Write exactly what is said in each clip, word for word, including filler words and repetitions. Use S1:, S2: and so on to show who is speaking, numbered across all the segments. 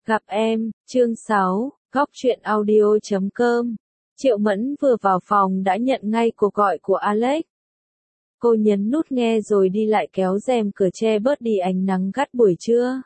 S1: Gặp em, chương sáu, góc truyện audio chấm com. Triệu Mẫn vừa vào phòng đã nhận ngay cuộc gọi của Alex. Cô nhấn nút nghe rồi đi lại kéo rèm cửa che bớt đi ánh nắng gắt buổi trưa.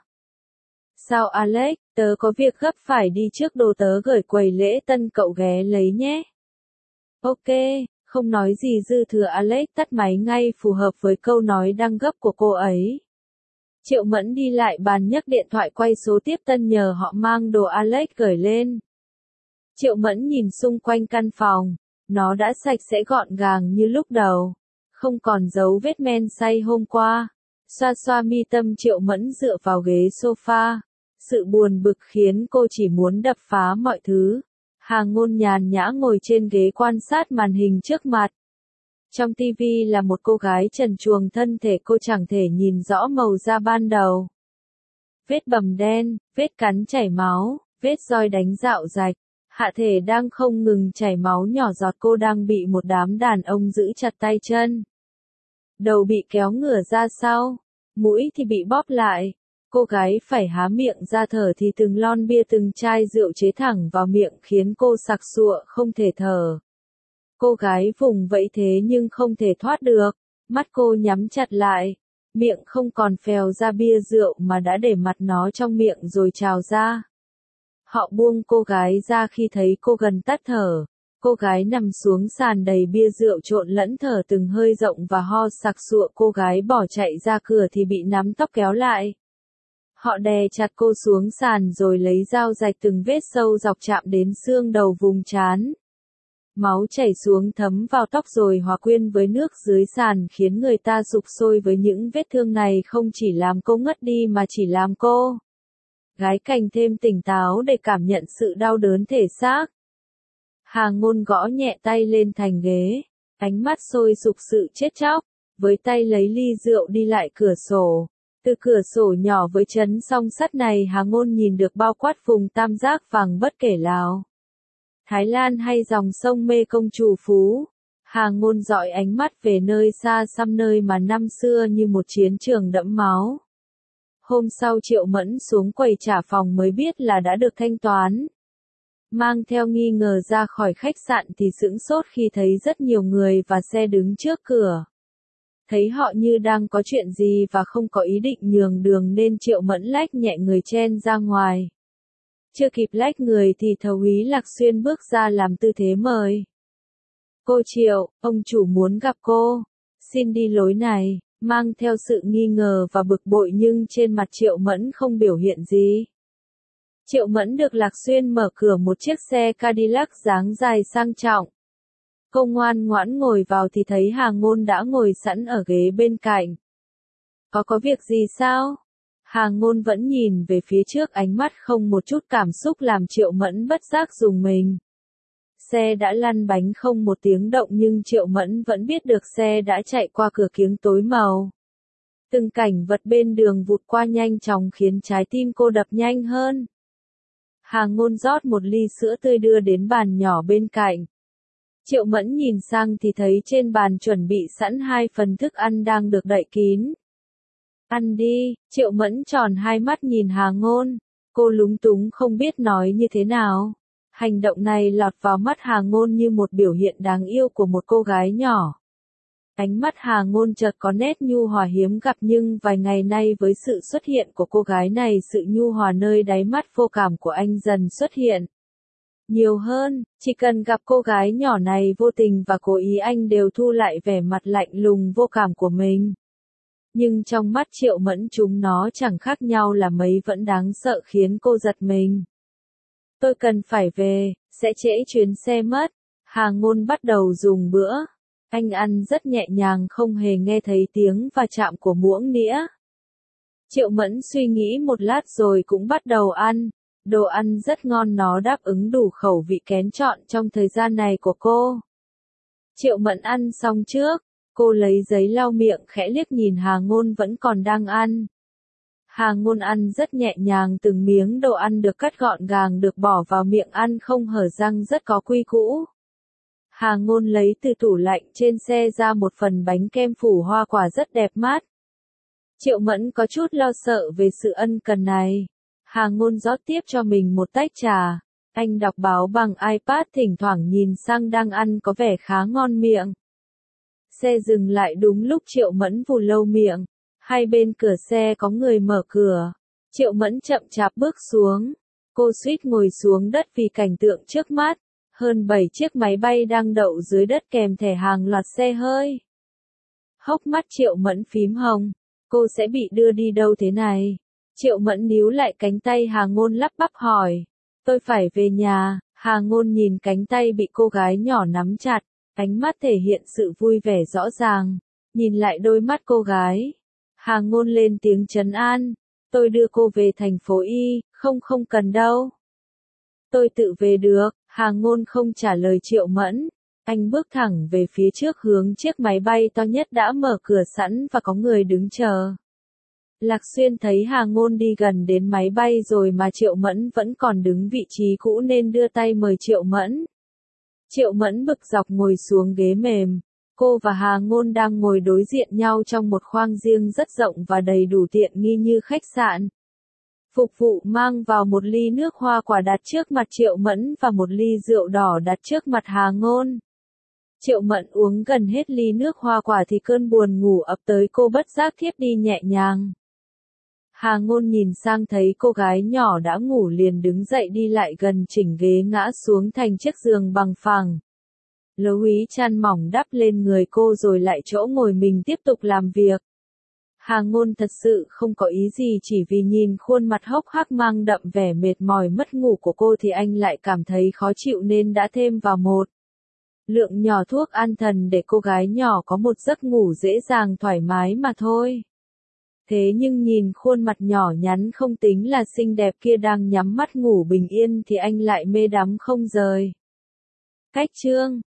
S1: Sao Alex, tớ có việc gấp phải đi trước, đồ tớ gửi quầy lễ tân, cậu ghé lấy nhé. Ok, không nói gì dư thừa, Alex tắt máy ngay, phù hợp với câu nói đang gấp của cô ấy. Triệu Mẫn đi lại bàn nhấc điện thoại quay số tiếp tân nhờ họ mang đồ Alex gửi lên. Triệu Mẫn nhìn xung quanh căn phòng, nó đã sạch sẽ gọn gàng như lúc đầu, không còn dấu vết men say hôm qua. Xoa xoa mi tâm, Triệu Mẫn dựa vào ghế sofa, sự buồn bực khiến cô chỉ muốn đập phá mọi thứ. Hà Ngôn nhàn nhã ngồi trên ghế quan sát màn hình trước mặt. Trong tivi là một cô gái trần truồng, thân thể cô chẳng thể nhìn rõ màu da ban đầu. Vết bầm đen, vết cắn chảy máu, vết roi đánh dạo rạch, hạ thể đang không ngừng chảy máu nhỏ giọt, cô đang bị một đám đàn ông giữ chặt tay chân. Đầu bị kéo ngửa ra sau, mũi thì bị bóp lại. Cô gái phải há miệng ra thở thì từng lon bia, từng chai rượu chế thẳng vào miệng khiến cô sặc sụa không thể thở. Cô gái vùng vẫy thế nhưng không thể thoát được, mắt cô nhắm chặt lại, miệng không còn phèo ra bia rượu mà đã để mặt nó trong miệng rồi trào ra. Họ buông cô gái ra khi thấy cô gần tắt thở. Cô gái nằm xuống sàn đầy bia rượu trộn lẫn thở từng hơi rộng và ho sặc sụa. Cô gái bỏ chạy ra cửa thì bị nắm tóc kéo lại. Họ đè chặt cô xuống sàn rồi lấy dao rạch từng vết sâu dọc chạm đến xương đầu vùng trán. Máu chảy xuống thấm vào tóc rồi hòa quyện với nước dưới sàn khiến người ta sục sôi. Với những vết thương này không chỉ làm cô ngất đi mà chỉ làm cô gái càng thêm tỉnh táo để cảm nhận sự đau đớn thể xác. Hà Ngôn gõ nhẹ tay lên thành ghế, ánh mắt sôi sục sự chết chóc, với tay lấy ly rượu đi lại cửa sổ. Từ cửa sổ nhỏ với chấn song sắt này, Hà Ngôn nhìn được bao quát vùng tam giác vàng bất kể Lào, Thái Lan hay dòng sông Mê Công, Trù Phú. Hà Ngôn dọi ánh mắt về nơi xa xăm, nơi mà năm xưa như một chiến trường đẫm máu. Hôm sau Triệu Mẫn xuống quầy trả phòng mới biết là đã được thanh toán. Mang theo nghi ngờ ra khỏi khách sạn thì sững sốt khi thấy rất nhiều người và xe đứng trước cửa. Thấy họ như đang có chuyện gì và không có ý định nhường đường nên Triệu Mẫn lách nhẹ người chen ra ngoài. Chưa kịp lách người thì Thầu úy Lạc Xuyên bước ra làm tư thế mời. Cô Triệu, ông chủ muốn gặp cô. Xin đi lối này, mang theo sự nghi ngờ và bực bội nhưng trên mặt Triệu Mẫn không biểu hiện gì. Triệu Mẫn được Lạc Xuyên mở cửa một chiếc xe Cadillac dáng dài sang trọng. Cô ngoan ngoãn ngồi vào thì thấy Hà Ngôn đã ngồi sẵn ở ghế bên cạnh. Có có việc gì sao? Hà Ngôn vẫn nhìn về phía trước, ánh mắt không một chút cảm xúc làm Triệu Mẫn bất giác rùng mình. Xe đã lăn bánh không một tiếng động nhưng Triệu Mẫn vẫn biết được xe đã chạy qua cửa kiếng tối màu. Từng cảnh vật bên đường vụt qua nhanh chóng khiến trái tim cô đập nhanh hơn. Hà Ngôn rót một ly sữa tươi đưa đến bàn nhỏ bên cạnh. Triệu Mẫn nhìn sang thì thấy trên bàn chuẩn bị sẵn hai phần thức ăn đang được đậy kín. Ăn đi, Triệu Mẫn tròn hai mắt nhìn Hà Ngôn. Cô lúng túng không biết nói như thế nào. Hành động này lọt vào mắt Hà Ngôn như một biểu hiện đáng yêu của một cô gái nhỏ. Ánh mắt Hà Ngôn chợt có nét nhu hòa hiếm gặp, nhưng vài ngày nay với sự xuất hiện của cô gái này, sự nhu hòa nơi đáy mắt vô cảm của anh dần xuất hiện nhiều hơn. Chỉ cần gặp cô gái nhỏ này vô tình và cố ý, anh đều thu lại vẻ mặt lạnh lùng vô cảm của mình. Nhưng trong mắt Triệu Mẫn chúng nó chẳng khác nhau là mấy, vẫn đáng sợ khiến cô giật mình. Tôi cần phải về, sẽ trễ chuyến xe mất. Hà Ngôn bắt đầu dùng bữa. Anh ăn rất nhẹ nhàng, không hề nghe thấy tiếng va chạm của muỗng nĩa. Triệu Mẫn suy nghĩ một lát rồi cũng bắt đầu ăn. Đồ ăn rất ngon, nó đáp ứng đủ khẩu vị kén chọn trong thời gian này của cô. Triệu Mẫn ăn xong trước, cô lấy giấy lau miệng, khẽ liếc nhìn Hà Ngôn vẫn còn đang ăn. Hà Ngôn ăn rất nhẹ nhàng, từng miếng đồ ăn được cắt gọn gàng được bỏ vào miệng, ăn không hở răng, rất có quy củ. Hà Ngôn lấy từ tủ lạnh trên xe ra một phần bánh kem phủ hoa quả rất đẹp mắt. Triệu Mẫn có chút lo sợ về sự ân cần này. Hà Ngôn rót tiếp cho mình một tách trà. Anh đọc báo bằng iPad, thỉnh thoảng nhìn sang đang ăn có vẻ khá ngon miệng. Xe dừng lại đúng lúc Triệu Mẫn vù lâu miệng. Hai bên cửa xe có người mở cửa. Triệu Mẫn chậm chạp bước xuống. Cô suýt ngồi xuống đất vì cảnh tượng trước mắt. Hơn bảy chiếc máy bay đang đậu dưới đất kèm thẻ hàng loạt xe hơi. Hốc mắt Triệu Mẫn phím hồng. Cô sẽ bị đưa đi đâu thế này? Triệu Mẫn níu lại cánh tay Hà Ngôn lắp bắp hỏi. Tôi phải về nhà. Hà Ngôn nhìn cánh tay bị cô gái nhỏ nắm chặt. Ánh mắt thể hiện sự vui vẻ rõ ràng. Nhìn lại đôi mắt cô gái. Hà Ngôn lên tiếng trấn an. Tôi đưa cô về thành phố Y. Không không cần đâu. Tôi tự về được. Hà Ngôn không trả lời Triệu Mẫn. Anh bước thẳng về phía trước hướng chiếc máy bay to nhất đã mở cửa sẵn và có người đứng chờ. Lạc Xuyên thấy Hà Ngôn đi gần đến máy bay rồi mà Triệu Mẫn vẫn còn đứng vị trí cũ nên đưa tay mời Triệu Mẫn. Triệu Mẫn bực dọc ngồi xuống ghế mềm. Cô và Hà Ngôn đang ngồi đối diện nhau trong một khoang riêng rất rộng và đầy đủ tiện nghi như khách sạn. Phục vụ mang vào một ly nước hoa quả đặt trước mặt Triệu Mẫn và một ly rượu đỏ đặt trước mặt Hà Ngôn. Triệu Mẫn uống gần hết ly nước hoa quả thì cơn buồn ngủ ập tới, cô bất giác thiếp đi nhẹ nhàng. Hà Ngôn nhìn sang thấy cô gái nhỏ đã ngủ liền đứng dậy đi lại gần chỉnh ghế ngã xuống thành chiếc giường bằng phẳng. Lấu ý chăn mỏng đắp lên người cô rồi lại chỗ ngồi mình tiếp tục làm việc. Hà Ngôn thật sự không có ý gì, chỉ vì nhìn khuôn mặt hốc hác mang đậm vẻ mệt mỏi mất ngủ của cô thì anh lại cảm thấy khó chịu nên đã thêm vào một lượng nhỏ thuốc an thần để cô gái nhỏ có một giấc ngủ dễ dàng thoải mái mà thôi. Thế nhưng nhìn khuôn mặt nhỏ nhắn không tính là xinh đẹp kia đang nhắm mắt ngủ bình yên thì anh lại mê đắm không rời. Cách chương